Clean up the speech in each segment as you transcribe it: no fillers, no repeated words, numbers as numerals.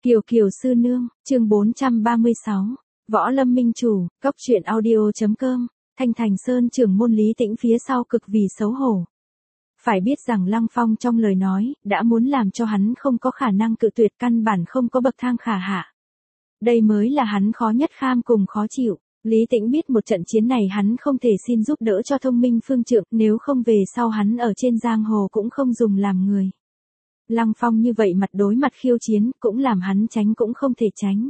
Kiều Kiều sư nương, chương 436. Võ Lâm minh chủ, cốc truyện audio.com. Thanh Thành Sơn trưởng môn Lý Tĩnh phía sau cực vì xấu hổ. Phải biết rằng Lăng Phong trong lời nói, đã muốn làm cho hắn không có khả năng cự tuyệt, căn bản không có bậc thang khả hạ. Đây mới là hắn khó nhất kham cùng khó chịu. Lý Tĩnh biết một trận chiến này hắn không thể xin giúp đỡ cho Thông Minh Phương Trượng, nếu không về sau hắn ở trên giang hồ cũng không dùng làm người. Lăng Phong như vậy mặt đối mặt khiêu chiến, cũng làm hắn tránh cũng không thể tránh.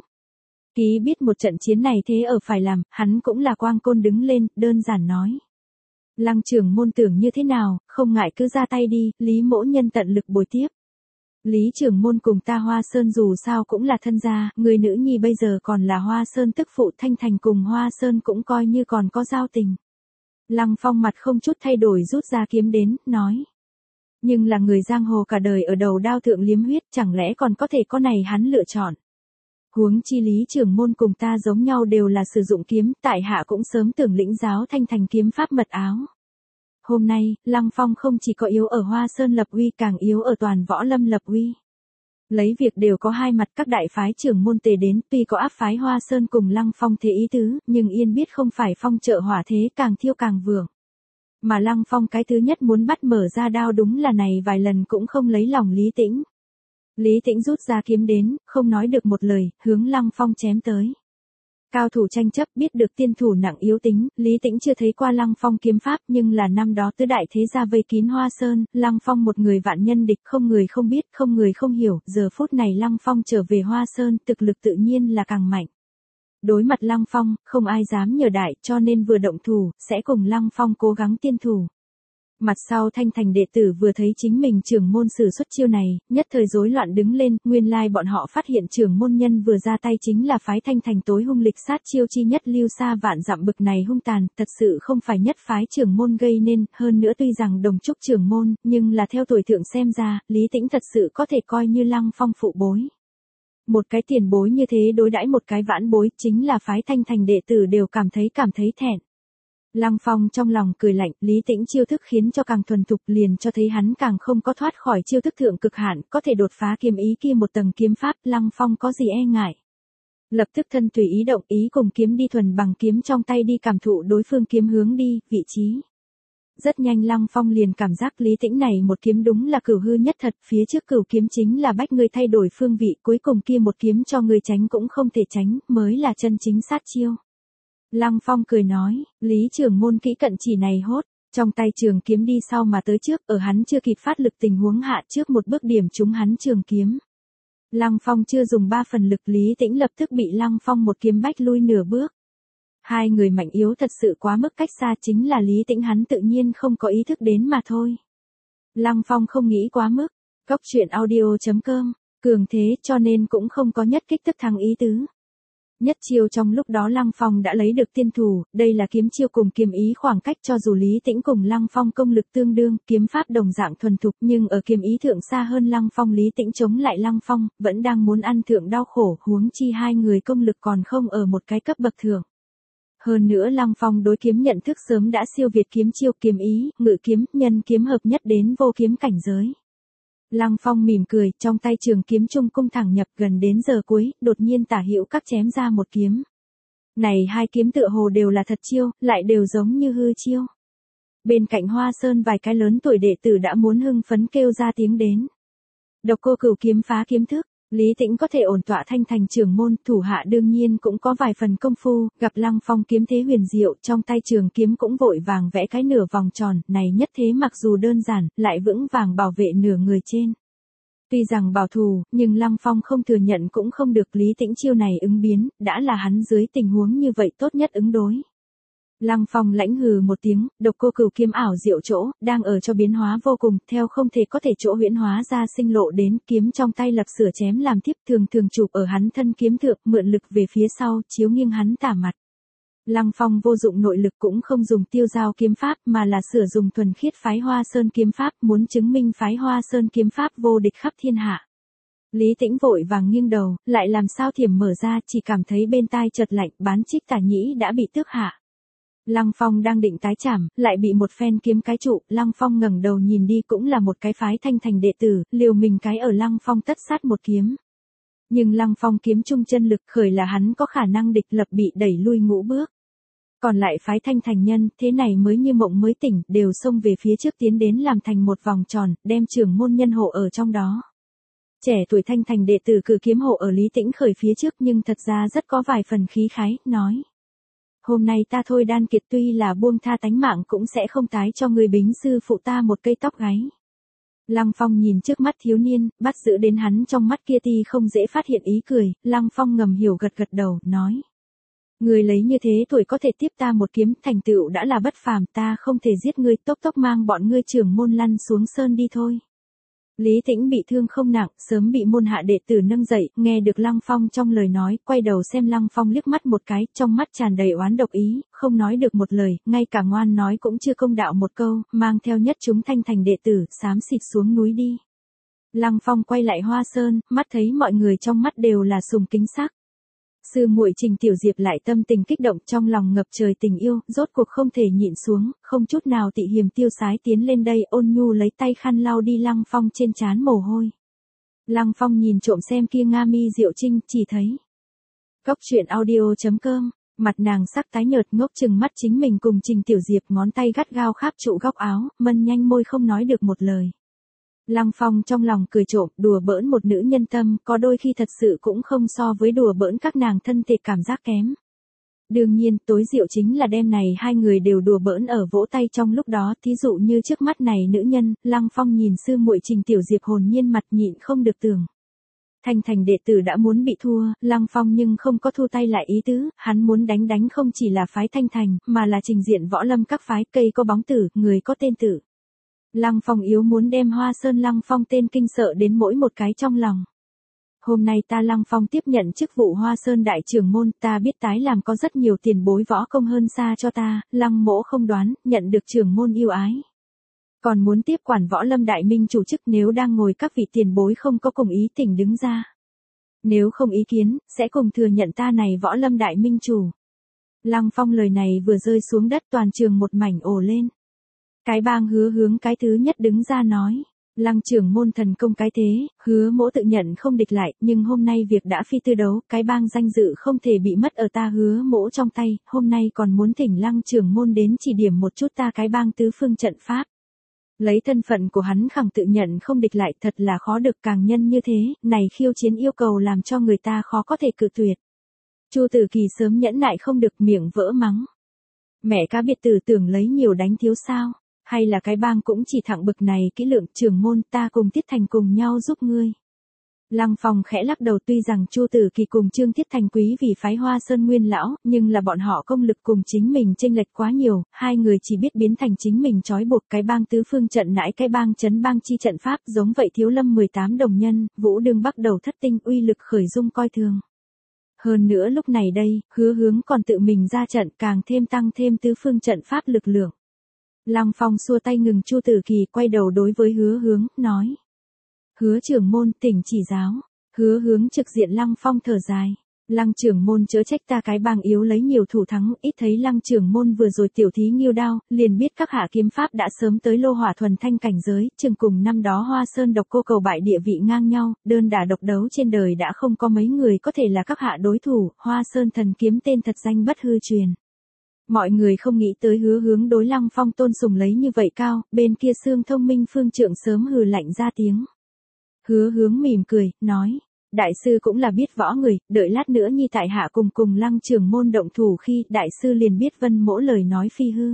Ký biết một trận chiến này thế ở phải làm, hắn cũng là quang côn đứng lên, đơn giản nói. Lăng trưởng môn tưởng như thế nào, không ngại cứ ra tay đi, Lý mỗ nhân tận lực bồi tiếp. Lý trưởng môn cùng ta Hoa Sơn dù sao cũng là thân gia, người nữ nhi bây giờ còn là Hoa Sơn tức phụ, Thanh Thành cùng Hoa Sơn cũng coi như còn có giao tình. Lăng Phong mặt không chút thay đổi rút ra kiếm đến, nói. Nhưng là người giang hồ cả đời ở đầu đao thượng liếm huyết, chẳng lẽ còn có thể có này hắn lựa chọn. Huống chi Lý trưởng môn cùng ta giống nhau đều là sử dụng kiếm, tại hạ cũng sớm tưởng lĩnh giáo Thanh Thành kiếm pháp mật áo. Hôm nay, Lăng Phong không chỉ có yếu ở Hoa Sơn lập uy, càng yếu ở toàn Võ Lâm lập uy. Lấy việc đều có hai mặt, các đại phái trưởng môn tề đến, tuy có áp phái Hoa Sơn cùng Lăng Phong thế ý tứ, nhưng yên biết không phải phong trợ hỏa thế, càng thiêu càng vượng. Mà Lăng Phong cái thứ nhất muốn bắt mở ra đao đúng là này vài lần cũng không lấy lòng Lý Tĩnh. Lý Tĩnh rút ra kiếm đến, không nói được một lời, hướng Lăng Phong chém tới. Cao thủ tranh chấp, biết được tiên thủ nặng yếu tính, Lý Tĩnh chưa thấy qua Lăng Phong kiếm pháp, nhưng là năm đó tứ đại thế gia vây kín Hoa Sơn, Lăng Phong một người vạn nhân địch, không người không biết, không người không hiểu, giờ phút này Lăng Phong trở về Hoa Sơn, thực lực tự nhiên là càng mạnh. Đối mặt Lăng Phong, không ai dám nhờ đại, cho nên vừa động thủ, sẽ cùng Lăng Phong cố gắng tiên thủ. Mặt sau Thanh Thành đệ tử vừa thấy chính mình trưởng môn sử xuất chiêu này, nhất thời rối loạn đứng lên, nguyên lai bọn họ phát hiện trưởng môn nhân vừa ra tay chính là phái Thanh Thành tối hung lịch sát chiêu chi nhất lưu xa vạn dặm bực này hung tàn, thật sự không phải nhất phái trưởng môn gây nên, hơn nữa tuy rằng đồng trúc trưởng môn, nhưng là theo tuổi thượng xem ra, Lý Tĩnh thật sự có thể coi như Lăng Phong phụ bối. Một cái tiền bối như thế đối đãi một cái vãn bối, chính là phái Thanh Thành đệ tử đều cảm thấy thẹn. Lăng Phong trong lòng cười lạnh, Lý Tĩnh chiêu thức khiến cho càng thuần thục, liền cho thấy hắn càng không có thoát khỏi chiêu thức thượng cực hạn, có thể đột phá kiếm ý kia một tầng kiếm pháp, Lăng Phong có gì e ngại. Lập tức thân tùy ý động, ý cùng kiếm đi thuần bằng kiếm trong tay đi cảm thụ đối phương kiếm hướng đi, vị trí. Rất nhanh Lăng Phong liền cảm giác Lý Tĩnh này một kiếm đúng là cửu hư nhất thật, phía trước cửu kiếm chính là bách người thay đổi phương vị, cuối cùng kia một kiếm cho người tránh cũng không thể tránh, mới là chân chính sát chiêu. Lăng Phong cười nói, Lý trưởng môn kỹ cận chỉ này hốt, trong tay trường kiếm đi sau mà tới trước, ở hắn chưa kịp phát lực tình huống hạ trước một bước điểm trúng hắn trường kiếm. Lăng Phong chưa dùng 3 phần lực, Lý Tĩnh lập tức bị Lăng Phong một kiếm bách lui nửa bước. Hai người mạnh yếu thật sự quá mức cách xa, chính là Lý Tĩnh hắn tự nhiên không có ý thức đến mà thôi. Lăng Phong không nghĩ quá mức, cốc truyện audio.com, cường thế cho nên cũng không có nhất kích tức thắng ý tứ. Nhất chiêu trong lúc đó Lăng Phong đã lấy được tiên thủ, đây là kiếm chiêu cùng kiếm ý khoảng cách, cho dù Lý Tĩnh cùng Lăng Phong công lực tương đương, kiếm pháp đồng dạng thuần thục, nhưng ở kiếm ý thượng xa hơn Lăng Phong, Lý Tĩnh chống lại Lăng Phong, vẫn đang muốn ăn thượng đau khổ, huống chi hai người công lực còn không ở một cái cấp bậc thượng. Hơn nữa Lăng Phong đối kiếm nhận thức sớm đã siêu việt kiếm chiêu, kiếm ý, ngự kiếm, nhân kiếm hợp nhất đến vô kiếm cảnh giới. Lăng Phong mỉm cười, trong tay trường kiếm trung cung thẳng nhập, gần đến giờ cuối, đột nhiên tả hữu các chém ra một kiếm. Này hai kiếm tựa hồ đều là thật chiêu, lại đều giống như hư chiêu. Bên cạnh Hoa Sơn vài cái lớn tuổi đệ tử đã muốn hưng phấn kêu ra tiếng đến. Độc Cô Cửu kiếm phá kiếm thức, Lý Tĩnh có thể ổn tọa Thanh Thành trưởng môn, thủ hạ đương nhiên cũng có vài phần công phu, gặp Lăng Phong kiếm thế huyền diệu, trong tay trường kiếm cũng vội vàng vẽ cái nửa vòng tròn, này nhất thế mặc dù đơn giản, lại vững vàng bảo vệ nửa người trên. Tuy rằng bảo thủ, nhưng Lăng Phong không thừa nhận cũng không được, Lý Tĩnh chiêu này ứng biến, đã là hắn dưới tình huống như vậy tốt nhất ứng đối. Lăng Phong lãnh hừ một tiếng, Độc Cô Cửu kiếm ảo diệu chỗ, đang ở cho biến hóa vô cùng, theo không thể có thể chỗ huyễn hóa ra sinh lộ đến, kiếm trong tay lập sửa chém làm tiếp, thường chụp ở hắn thân kiếm thượng, mượn lực về phía sau, chiếu nghiêng hắn tả mặt. Lăng Phong vô dụng nội lực cũng không dùng tiêu dao kiếm pháp, mà là sử dụng thuần khiết phái Hoa Sơn kiếm pháp, muốn chứng minh phái Hoa Sơn kiếm pháp vô địch khắp thiên hạ. Lý Tĩnh vội vàng nghiêng đầu, lại làm sao thiểm mở ra, chỉ cảm thấy bên tai chợt lạnh, bán trích tả nhĩ đã bị tước hạ. Lăng Phong đang định tái chảm, lại bị một phen kiếm cái trụ, Lăng Phong ngẩng đầu nhìn đi cũng là một cái phái Thanh Thành đệ tử, liều mình cái ở Lăng Phong tất sát một kiếm. Nhưng Lăng Phong kiếm trung chân lực khởi là hắn có khả năng địch lập bị đẩy lui ngũ bước. Còn lại phái Thanh Thành nhân, thế này mới như mộng mới tỉnh, đều xông về phía trước tiến đến làm thành một vòng tròn, đem trưởng môn nhân hộ ở trong đó. Trẻ tuổi Thanh Thành đệ tử cử kiếm hộ ở Lý Tĩnh khởi phía trước nhưng thật ra rất có vài phần khí khái, nói. Hôm nay ta thôi đan kiệt tuy là buông tha tánh mạng cũng sẽ không tái cho người bính sư phụ ta một cây tóc gáy. Lăng Phong nhìn trước mắt thiếu niên, bắt giữ đến hắn trong mắt kia ti không dễ phát hiện ý cười, Lăng Phong ngầm hiểu gật gật đầu, nói. Người lấy như thế tuổi có thể tiếp ta một kiếm, thành tựu đã là bất phàm, ta không thể giết ngươi, tốc tốc mang bọn ngươi trưởng môn lăn xuống sơn đi thôi. Lý Tĩnh bị thương không nặng, sớm bị môn hạ đệ tử nâng dậy, nghe được Lăng Phong trong lời nói, quay đầu xem Lăng Phong liếc mắt một cái, trong mắt tràn đầy oán độc ý, không nói được một lời, ngay cả ngoan nói cũng chưa công đạo một câu, mang theo nhất chúng Thanh Thành đệ tử, xám xịt xuống núi đi. Lăng Phong quay lại Hoa Sơn, mắt thấy mọi người trong mắt đều là sùng kính sắc. Sư muội Trình Tiểu Diệp lại tâm tình kích động, trong lòng ngập trời tình yêu, rốt cuộc không thể nhịn xuống, không chút nào tị hiềm tiêu sái tiến lên đây, ôn nhu lấy tay khăn lau đi Lăng Phong trên trán mồ hôi. Lăng Phong nhìn trộm xem kia Nga Mi Diệu Trinh, chỉ thấy. Cốc truyện audio.com, mặt nàng sắc tái nhợt ngốc chừng mắt chính mình cùng Trình Tiểu Diệp, ngón tay gắt gao kháp trụ góc áo, mân nhanh môi không nói được một lời. Lăng Phong trong lòng cười trộm, đùa bỡn một nữ nhân tâm, có đôi khi thật sự cũng không so với đùa bỡn các nàng thân thể cảm giác kém. Đương nhiên, tối diệu chính là đêm này hai người đều đùa bỡn ở vỗ tay trong lúc đó, thí dụ như trước mắt này nữ nhân, Lăng Phong nhìn sư muội Trình Tiểu Diệp hồn nhiên mặt nhịn không được tưởng. Thanh Thành đệ tử đã muốn bị thua, Lăng Phong nhưng không có thu tay lại ý tứ, hắn muốn đánh không chỉ là phái Thanh Thành, mà là trình diện võ lâm các phái, cây có bóng tử, người có tên tử. Lăng Phong yếu muốn đem Hoa Sơn Lăng Phong tên kinh sợ đến mỗi một cái trong lòng. Hôm nay ta Lăng Phong tiếp nhận chức vụ Hoa Sơn đại trưởng môn, ta biết tái làm có rất nhiều tiền bối võ công hơn xa cho ta, Lăng mỗ không đoán, nhận được trưởng môn yêu ái. Còn muốn tiếp quản võ lâm đại minh chủ chức, nếu đang ngồi các vị tiền bối không có cùng ý thỉnh đứng ra. Nếu không ý kiến, sẽ cùng thừa nhận ta này võ lâm đại minh chủ. Lăng Phong lời này vừa rơi xuống đất toàn trường một mảnh ồ lên. Cái bang Hứa Hướng cái thứ nhất đứng ra nói, Lăng trưởng môn thần công cái thế, Hứa mỗ tự nhận không địch lại, nhưng hôm nay việc đã phi tư đấu, cái bang danh dự không thể bị mất ở ta Hứa mỗ trong tay, hôm nay còn muốn thỉnh Lăng trưởng môn đến chỉ điểm một chút ta cái bang tứ phương trận pháp. Lấy thân phận của hắn khẳng tự nhận không địch lại, thật là khó được càng nhân như thế, này khiêu chiến yêu cầu làm cho người ta khó có thể cự tuyệt. Chu Tử Kỳ sớm nhẫn nại không được, miệng vỡ mắng. Mẹ cá biệt tử tưởng lấy nhiều đánh thiếu sao? Hay là cái bang cũng chỉ thẳng bực này kỹ lượng, trưởng môn ta cùng Tiết Thành cùng nhau giúp ngươi. Lăng Phong khẽ lắc đầu, tuy rằng Chu Tử Kỳ cùng Trương Tiết Thành quý vì phái Hoa Sơn nguyên lão, nhưng là bọn họ công lực cùng chính mình chênh lệch quá nhiều, hai người chỉ biết biến thành chính mình trói buộc cái bang tứ phương trận nãi cái bang chấn bang chi trận pháp, giống vậy Thiếu Lâm 18 đồng nhân, Vũ Đương bắt đầu thất tinh, uy lực khởi dung coi thường. Hơn nữa lúc này đây, Hứa Hướng còn tự mình ra trận, càng thêm tăng thêm tứ phương trận pháp lực lượng. Lăng Phong xua tay ngừng Chu Tử Kỳ, quay đầu đối với Hứa Hướng, nói. Hứa trưởng môn tỉnh chỉ giáo. Hứa Hướng trực diện Lăng Phong thở dài. Lăng trưởng môn chớ trách ta cái bang yếu lấy nhiều thủ thắng, ít thấy Lăng trưởng môn vừa rồi tiểu thí nghiêu đao, liền biết các hạ kiếm pháp đã sớm tới lô hỏa thuần thanh cảnh giới, chừng cùng năm đó Hoa Sơn độc cô cầu bại địa vị ngang nhau, đơn đả độc đấu trên đời đã không có mấy người có thể là các hạ đối thủ, Hoa Sơn thần kiếm tên thật danh bất hư truyền. Mọi người không nghĩ tới Hứa Hướng đối Lăng Phong tôn sùng lấy như vậy cao, bên kia Xương Thông Minh phương trượng sớm hừ lạnh ra tiếng. Hứa Hướng mỉm cười, nói, đại sư cũng là biết võ người, đợi lát nữa nhi tại hạ cùng Lăng trưởng môn động thủ khi đại sư liền biết vân mỗ lời nói phi hư.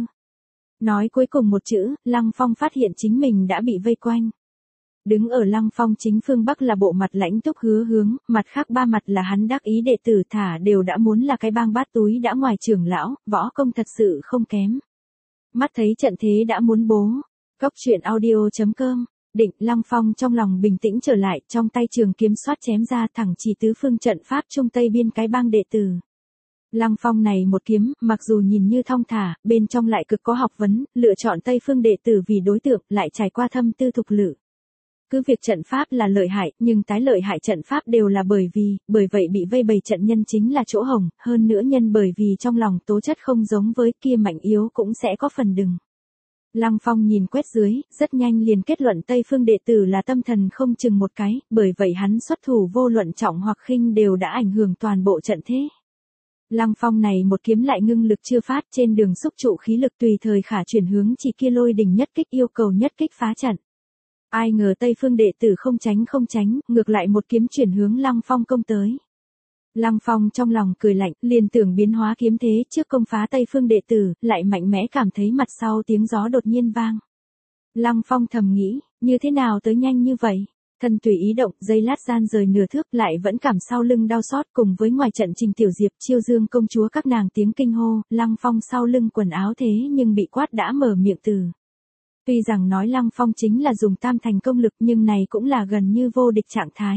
Nói cuối cùng một chữ, Lăng Phong phát hiện chính mình đã bị vây quanh. Đứng ở Lăng Phong chính phương Bắc là bộ mặt lãnh túc Hứa Hướng, mặt khác ba mặt là hắn đắc ý đệ tử thả đều đã muốn là cái bang bát túi đã ngoài trưởng lão, võ công thật sự không kém. Mắt thấy trận thế đã muốn bố. Cốc truyện audio.com, định Lăng Phong trong lòng bình tĩnh trở lại, trong tay trường kiếm xoát chém ra thẳng chỉ tứ phương trận pháp trung tây biên cái bang đệ tử. Lăng Phong này một kiếm, mặc dù nhìn như thong thả, bên trong lại cực có học vấn, lựa chọn tây phương đệ tử vì đối tượng, lại trải qua thâm tư thục lự. Cứ việc trận pháp là lợi hại, nhưng tái lợi hại trận pháp đều là bởi vậy bị vây bày trận nhân chính là chỗ hồng, hơn nữa nhân bởi vì trong lòng tố chất không giống với kia mạnh yếu cũng sẽ có phần đừng. Lăng Phong nhìn quét dưới, rất nhanh liền kết luận Tây Phương đệ tử là tâm thần không chừng một cái, bởi vậy hắn xuất thủ vô luận trọng hoặc khinh đều đã ảnh hưởng toàn bộ trận thế. Lăng Phong này một kiếm lại ngưng lực chưa phát, trên đường xúc trụ khí lực tùy thời khả chuyển hướng chỉ kia lôi đỉnh nhất kích yêu cầu nhất kích phá trận. Ai ngờ Tây Phương đệ tử không tránh, ngược lại một kiếm chuyển hướng Lăng Phong công tới. Lăng Phong trong lòng cười lạnh, liền tưởng biến hóa kiếm thế trước công phá Tây Phương đệ tử, lại mạnh mẽ cảm thấy mặt sau tiếng gió đột nhiên vang. Lăng Phong thầm nghĩ, như thế nào tới nhanh như vậy? Thân tùy ý động, giây lát gian rời nửa thước, lại vẫn cảm sau lưng đau xót, cùng với ngoài trận Trình Tiểu Diệp, Chiêu Dương công chúa các nàng tiếng kinh hô, Lăng Phong sau lưng quần áo thế nhưng bị quát đã mở miệng từ. Tuy rằng nói Lăng Phong chính là dùng tam thành công lực nhưng này cũng là gần như vô địch trạng thái.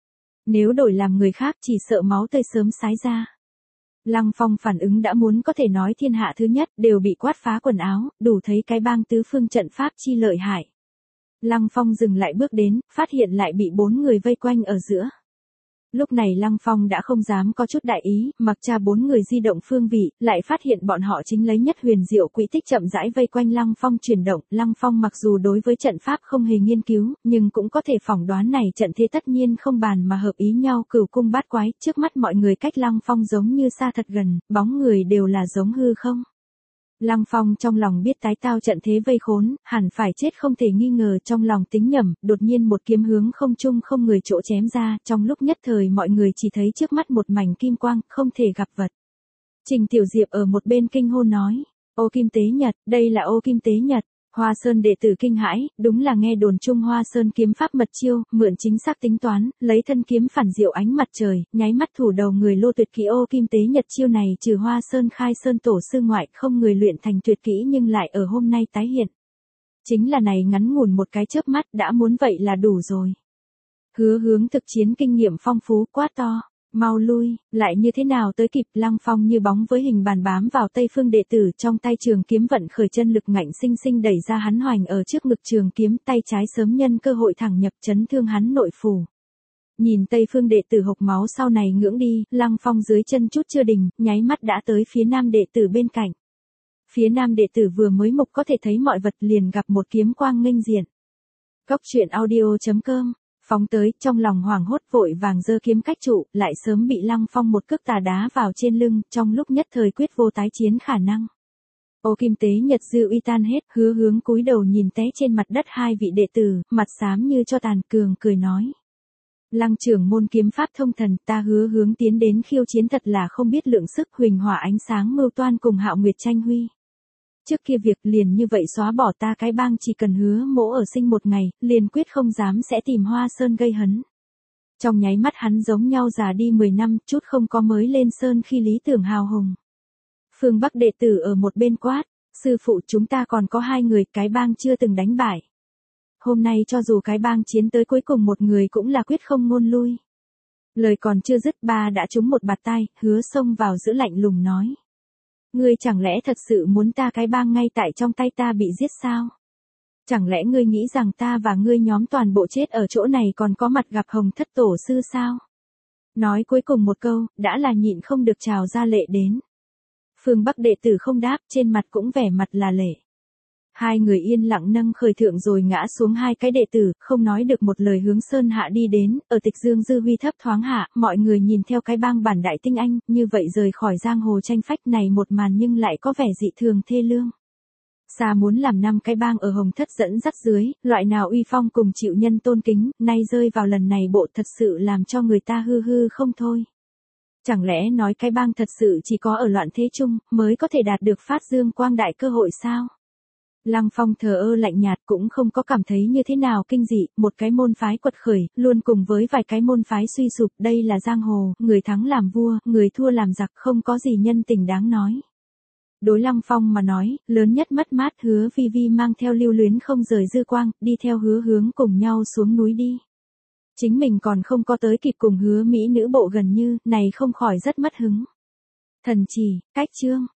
Nếu đổi làm người khác chỉ sợ máu tươi sớm xái ra. Lăng Phong phản ứng đã muốn có thể nói thiên hạ thứ nhất, đều bị quát phá quần áo, đủ thấy cái bang tứ phương trận pháp chi lợi hại. Lăng Phong dừng lại bước đến, phát hiện lại bị 4 người vây quanh ở giữa. Lúc này Lăng Phong đã không dám có chút đại ý, mặc cha 4 người di động phương vị, lại phát hiện bọn họ chính lấy nhất huyền diệu quỹ tích chậm rãi vây quanh Lăng Phong chuyển động. Lăng Phong mặc dù đối với trận pháp không hề nghiên cứu, nhưng cũng có thể phỏng đoán này trận thế tất nhiên không bàn mà hợp ý nhau. Cửu cung bát quái, trước mắt mọi người cách Lăng Phong giống như xa thật gần, bóng người đều là giống hư không. Lăng Phong trong lòng biết tái tao trận thế vây khốn, hẳn phải chết không thể nghi ngờ, trong lòng tính nhẩm, đột nhiên một kiếm hướng không trung không người chỗ chém ra, trong lúc nhất thời mọi người chỉ thấy trước mắt một mảnh kim quang, không thể gặp vật. Trình Tiểu Diệp ở một bên kinh hô nói, ô kim tế nhật, đây là ô kim tế nhật. Hoa Sơn đệ tử kinh hãi, đúng là nghe đồn Trung Hoa Sơn kiếm pháp mật chiêu, mượn chính xác tính toán, lấy thân kiếm phản diệu ánh mặt trời, nháy mắt thủ đầu người lô tuyệt kỹ ô kim tế nhật chiêu này trừ Hoa Sơn khai sơn tổ sư ngoại không người luyện thành tuyệt kỹ nhưng lại ở hôm nay tái hiện. Chính là này ngắn ngủn một cái chớp mắt đã muốn vậy là đủ rồi. Hứa Hướng thực chiến kinh nghiệm phong phú quá to. Mau lui, lại như thế nào tới kịp. Lăng Phong như bóng với hình bàn bám vào Tây Phương đệ tử, trong tay trường kiếm vận khởi chân lực ngạnh sinh sinh đẩy ra hắn hoành ở trước ngực trường kiếm, tay trái sớm nhân cơ hội thẳng nhập chấn thương hắn nội phủ. Nhìn Tây Phương đệ tử hộc máu sau này ngưỡng đi, Lăng Phong dưới chân chút chưa đình, nháy mắt đã tới phía nam đệ tử bên cạnh. Phía nam đệ tử vừa mới mục có thể thấy mọi vật liền gặp một kiếm quang nghênh diện. Cốc truyện audio.com phóng tới, trong lòng hoảng hốt vội vàng giơ kiếm cách trụ, lại sớm bị Lăng Phong một cước tà đá vào trên lưng, trong lúc nhất thời quyết vô tái chiến khả năng. Ô kim tế nhật dư uy tan hết, Hứa Hướng cúi đầu nhìn té trên mặt đất hai vị đệ tử, mặt xám như cho tàn, cường cười nói. Lăng trưởng môn kiếm pháp thông thần, ta Hứa Hướng tiến đến khiêu chiến thật là không biết lượng sức, huỳnh hỏa ánh sáng mưu toan cùng Hạo Nguyệt tranh huy. Trước kia việc liền như vậy xóa bỏ ta cái bang, chỉ cần Hứa mỗ ở sinh một ngày, liền quyết không dám sẽ tìm Hoa Sơn gây hấn. Trong nháy mắt hắn giống nhau già đi 10 năm, chút không có mới lên sơn khi lý tưởng hào hùng. Phương Bắc đệ tử ở một bên quát, sư phụ chúng ta còn có 2 người, cái bang chưa từng đánh bại. Hôm nay cho dù cái bang chiến tới cuối cùng một người cũng là quyết không ngôn lui. Lời còn chưa dứt, ba đã trúng một bạt tai, Hứa xông vào giữ lạnh lùng nói. Ngươi chẳng lẽ thật sự muốn ta cái bang ngay tại trong tay ta bị giết sao? Chẳng lẽ ngươi nghĩ rằng ta và ngươi nhóm toàn bộ chết ở chỗ này còn có mặt gặp Hồng Thất tổ sư sao? Nói cuối cùng một câu, đã là nhịn không được trào ra lệ đến. Phương Bắc đệ tử không đáp, trên mặt cũng vẻ mặt là lệ. 2 người yên lặng nâng khởi thượng rồi ngã xuống 2 cái đệ tử, không nói được một lời hướng sơn hạ đi đến, ở Tịch Dương dư huy thấp thoáng hạ, mọi người nhìn theo cái bang bản đại tinh anh, như vậy rời khỏi giang hồ tranh phách này một màn nhưng lại có vẻ dị thường thê lương. Xa muốn làm 5 cái bang ở Hồng Thất dẫn dắt dưới, loại nào uy phong cùng chịu nhân tôn kính, nay rơi vào lần này bộ thật sự làm cho người ta hư hư không thôi. Chẳng lẽ nói cái bang thật sự chỉ có ở loạn thế chung, mới có thể đạt được phát dương quang đại cơ hội sao? Lăng Phong thờ ơ lạnh nhạt cũng không có cảm thấy như thế nào kinh dị, một cái môn phái quật khởi, luôn cùng với vài cái môn phái suy sụp, đây là giang hồ, người thắng làm vua, người thua làm giặc, không có gì nhân tình đáng nói. Đối Lăng Phong mà nói, lớn nhất mất mát Hứa Vi Vi mang theo lưu luyến không rời dư quang, đi theo Hứa Hướng cùng nhau xuống núi đi. Chính mình còn không có tới kịp cùng Hứa mỹ nữ bộ gần như, này không khỏi rất mất hứng. Thần chỉ, cách chương.